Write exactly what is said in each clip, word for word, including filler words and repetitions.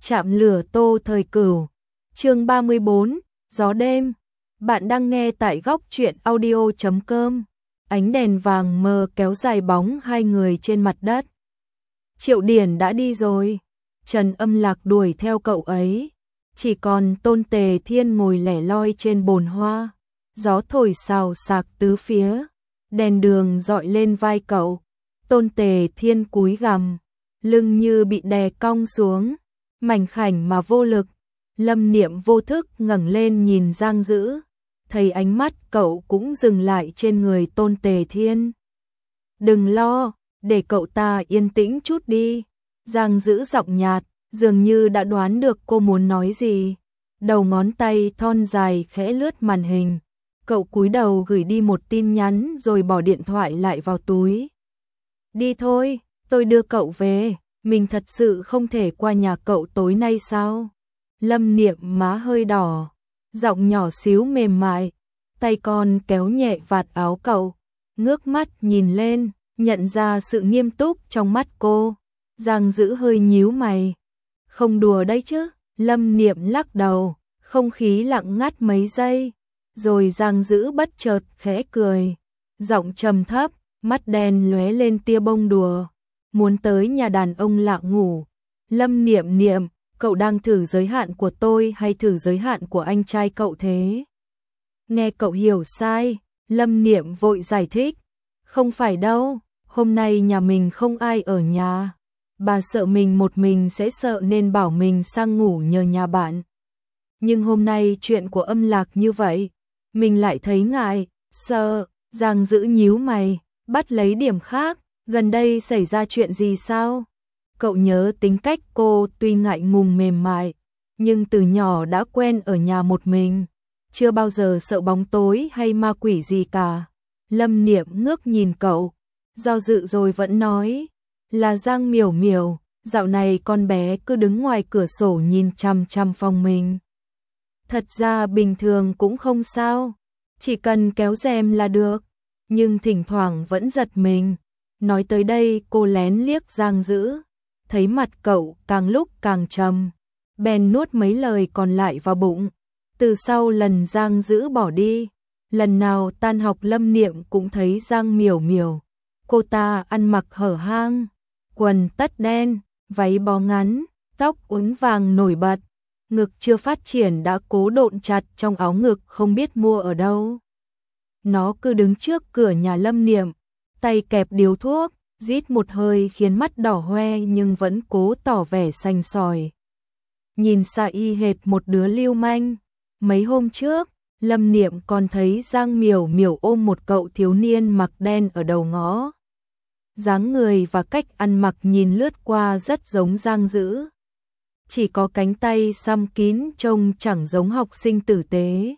Chạm lửa Tô Thời Cửu. Chương ba mươi bốn, gió đêm. Bạn đang nghe tại góc truyện audio chấm com. Ánh đèn vàng mờ kéo dài bóng hai người trên mặt đất. Triệu Điển đã đi rồi. Trần Âm Lạc đuổi theo cậu ấy. Chỉ còn Tôn Tề Thiên ngồi lẻ loi trên bồn hoa. Gió thổi xào xạc tứ phía. Đèn đường dọi lên vai cậu. Tôn Tề Thiên cúi gằm, lưng như bị đè cong xuống, mảnh khảnh mà vô lực. Lâm Niệm vô thức ngẩng lên nhìn Giang Dữ, thấy ánh mắt cậu cũng dừng lại trên người Tôn Tề Thiên. Đừng lo, để cậu ta yên tĩnh chút đi. Giang Dữ giọng nhạt, dường như đã đoán được cô muốn nói gì. Đầu ngón tay thon dài khẽ lướt màn hình. Cậu cúi đầu gửi đi một tin nhắn rồi bỏ điện thoại lại vào túi. Đi thôi, tôi đưa cậu về. Mình thật sự không thể qua nhà cậu tối nay sao? Lâm Niệm má hơi đỏ, giọng nhỏ xíu mềm mại, tay con kéo nhẹ vạt áo cậu, ngước mắt nhìn lên, nhận ra sự nghiêm túc trong mắt cô. Giang Dữ hơi nhíu mày. Không đùa đấy chứ? Lâm Niệm lắc đầu, không khí lặng ngắt mấy giây, rồi Giang Dữ bất chợt khẽ cười, giọng trầm thấp, mắt đen lóe lên tia bông đùa. Muốn tới nhà đàn ông lạ ngủ. Lâm Niệm Niệm, cậu đang thử giới hạn của tôi hay thử giới hạn của anh trai cậu thế? Nghe cậu hiểu sai, Lâm Niệm vội giải thích. Không phải đâu, hôm nay nhà mình không ai ở nhà. Bà sợ mình một mình sẽ sợ nên bảo mình sang ngủ nhờ nhà bạn. Nhưng hôm nay chuyện của Âm Lạc như vậy, mình lại thấy ngại, sợ. Giang Dữ nhíu mày, bắt lấy điểm khác. Gần đây xảy ra chuyện gì sao? Cậu nhớ tính cách cô tuy ngại ngùng mềm mại, nhưng từ nhỏ đã quen ở nhà một mình, chưa bao giờ sợ bóng tối hay ma quỷ gì cả. Lâm Niệm ngước nhìn cậu, do dự rồi vẫn nói, là Giang Miểu Miểu, dạo này con bé cứ đứng ngoài cửa sổ nhìn chằm chằm phòng mình. Thật ra bình thường cũng không sao, chỉ cần kéo rèm là được, nhưng thỉnh thoảng vẫn giật mình. Nói tới đây cô lén liếc Giang Dữ, thấy mặt cậu càng lúc càng trầm, bèn nuốt mấy lời còn lại vào bụng. Từ sau lần Giang Dữ bỏ đi, lần nào tan học Lâm Niệm cũng thấy Giang Miểu Miểu. Cô ta ăn mặc hở hang, quần tất đen, váy bó ngắn, tóc uốn vàng nổi bật, ngực chưa phát triển đã cố độn chặt trong áo ngực không biết mua ở đâu. Nó cứ đứng trước cửa nhà Lâm Niệm, tay kẹp điếu thuốc, rít một hơi khiến mắt đỏ hoe nhưng vẫn cố tỏ vẻ sành sỏi. Nhìn xa y hệt một đứa lưu manh. Mấy hôm trước, Lâm Niệm còn thấy Giang Miểu Miểu ôm một cậu thiếu niên mặc đen ở đầu ngõ. Dáng người và cách ăn mặc nhìn lướt qua rất giống Giang Dữ. Chỉ có cánh tay xăm kín trông chẳng giống học sinh tử tế.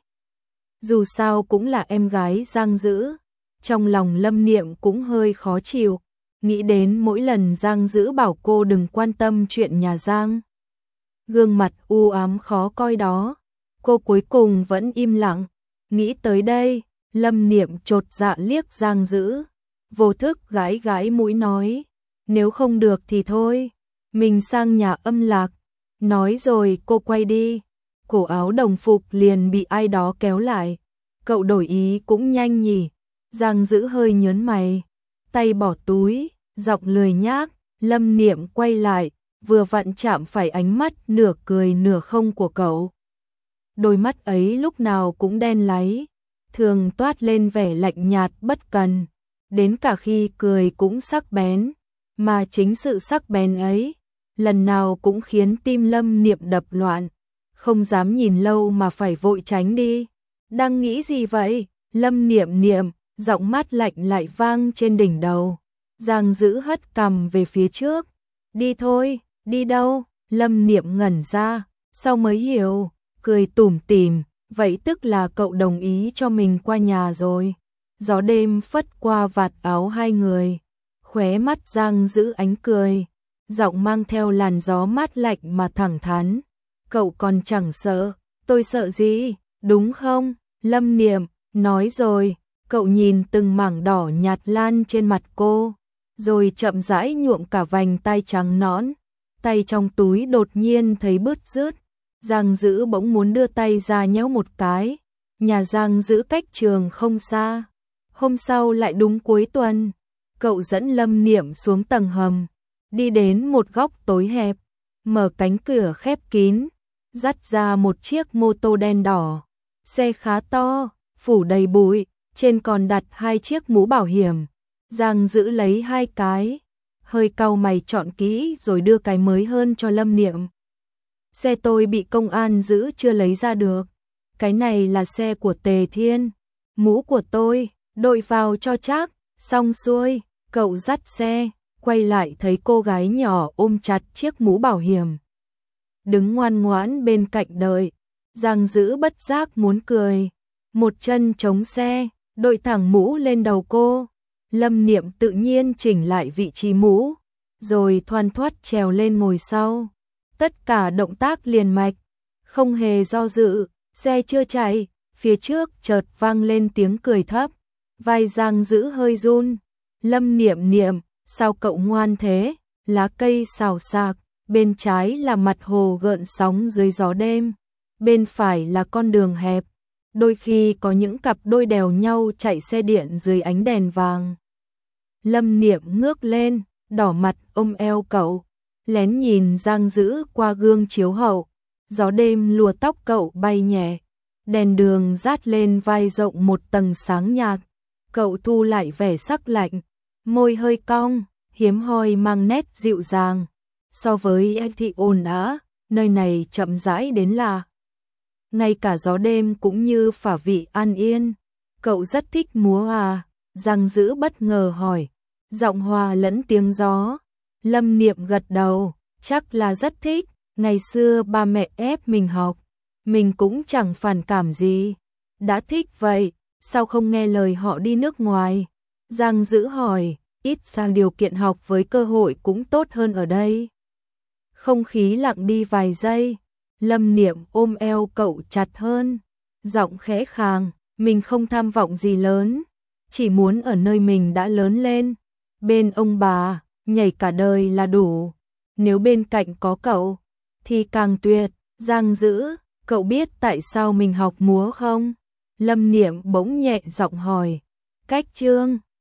Dù sao cũng là em gái Giang Dữ. Trong lòng Lâm Niệm cũng hơi khó chịu, nghĩ đến mỗi lần Giang Dữ bảo cô đừng quan tâm chuyện nhà Giang. Gương mặt u ám khó coi đó, cô cuối cùng vẫn im lặng. Nghĩ tới đây, Lâm Niệm chột dạ liếc Giang Dữ, vô thức gãi gãi mũi nói, nếu không được thì thôi, mình sang nhà Âm Lạc. Nói rồi cô quay đi, cổ áo đồng phục liền bị ai đó kéo lại. Cậu đổi ý cũng nhanh nhỉ? Giang Dữ hơi nhớn mày, tay bỏ túi, giọng lười nhác. Lâm Niệm quay lại, vừa vặn chạm phải ánh mắt nửa cười nửa không của cậu. Đôi mắt ấy lúc nào cũng đen láy, thường toát lên vẻ lạnh nhạt bất cần, đến cả khi cười cũng sắc bén, mà chính sự sắc bén ấy, lần nào cũng khiến tim Lâm Niệm đập loạn, không dám nhìn lâu mà phải vội tránh đi. Đang nghĩ gì vậy? Lâm Niệm Niệm, giọng mát lạnh lại vang trên đỉnh đầu. Giang Dữ hất cằm về phía trước. Đi thôi. Đi đâu? Lâm Niệm ngẩn ra, sau mới hiểu, cười tủm tỉm, vậy tức là cậu đồng ý cho mình qua nhà rồi. Gió đêm phất qua vạt áo hai người, khóe mắt Giang Dữ ánh cười, giọng mang theo làn gió mát lạnh mà thẳng thắn. Cậu còn chẳng sợ, tôi sợ gì, đúng không? Lâm Niệm, nói rồi. Cậu nhìn từng mảng đỏ nhạt lan trên mặt cô, rồi chậm rãi nhuộm cả vành tay trắng nõn. tay trong túi đột nhiên thấy bứt rứt. Giang Dữ bỗng muốn đưa tay ra nhéo một cái. Nhà Giang Dữ cách trường không xa. Hôm sau lại đúng cuối tuần, cậu dẫn Lâm Niệm xuống tầng hầm, đi đến một góc tối hẹp, mở cánh cửa khép kín, dắt ra một chiếc mô tô đen đỏ. Xe khá to, phủ đầy bụi, trên còn đặt hai chiếc mũ bảo hiểm. Giang Dữ lấy hai cái, hơi cau mày chọn kỹ rồi đưa cái mới hơn cho Lâm Niệm. Xe tôi bị công an giữ chưa lấy ra được. Cái này là xe của Tề Thiên, mũ của tôi, đội vào cho chắc. Xong xuôi, cậu dắt xe, quay lại thấy cô gái nhỏ ôm chặt chiếc mũ bảo hiểm, đứng ngoan ngoãn bên cạnh đợi. Giang Dữ bất giác muốn cười, một chân chống xe, đội thẳng mũ lên đầu cô. Lâm Niệm tự nhiên chỉnh lại vị trí mũ, rồi thoăn thoắt trèo lên ngồi sau. Tất cả động tác liền mạch, không hề do dự. Xe chưa chạy, phía trước chợt vang lên tiếng cười thấp, vai Giang Dữ hơi run. Lâm Niệm Niệm, sao cậu ngoan thế? Lá cây xào xạc, bên trái là mặt hồ gợn sóng dưới gió đêm, bên phải là con đường hẹp, đôi khi có những cặp đôi đèo nhau chạy xe điện dưới ánh đèn vàng. Lâm Niệm ngước lên, đỏ mặt ôm eo cậu, lén nhìn Giang Dữ qua gương chiếu hậu. Gió đêm lùa tóc cậu bay nhẹ, đèn đường rát lên vai rộng một tầng sáng nhạt. Cậu thu lại vẻ sắc lạnh, môi hơi cong, hiếm hoi mang nét dịu dàng. So với anh thị ồn ào, nơi này chậm rãi đến lạ. Ngay cả gió đêm cũng như phả vị an yên. Cậu rất thích múa à? Giang Dữ bất ngờ hỏi, giọng hòa lẫn tiếng gió. Lâm Niệm gật đầu, chắc là rất thích. Ngày xưa ba mẹ ép mình học, mình cũng chẳng phản cảm gì. Đã thích vậy, sao không nghe lời họ đi nước ngoài? Giang Dữ hỏi, ít sang điều kiện học với cơ hội cũng tốt hơn ở đây. Không khí lặng đi vài giây, Lâm Niệm ôm eo cậu chặt hơn, giọng khẽ khàng, mình không tham vọng gì lớn, chỉ muốn ở nơi mình đã lớn lên, bên ông bà, nhảy cả đời là đủ. Nếu bên cạnh có cậu thì càng tuyệt. Giang Dữ, cậu biết tại sao mình học múa không? Lâm Niệm bỗng nhẹ giọng hỏi. Cách chương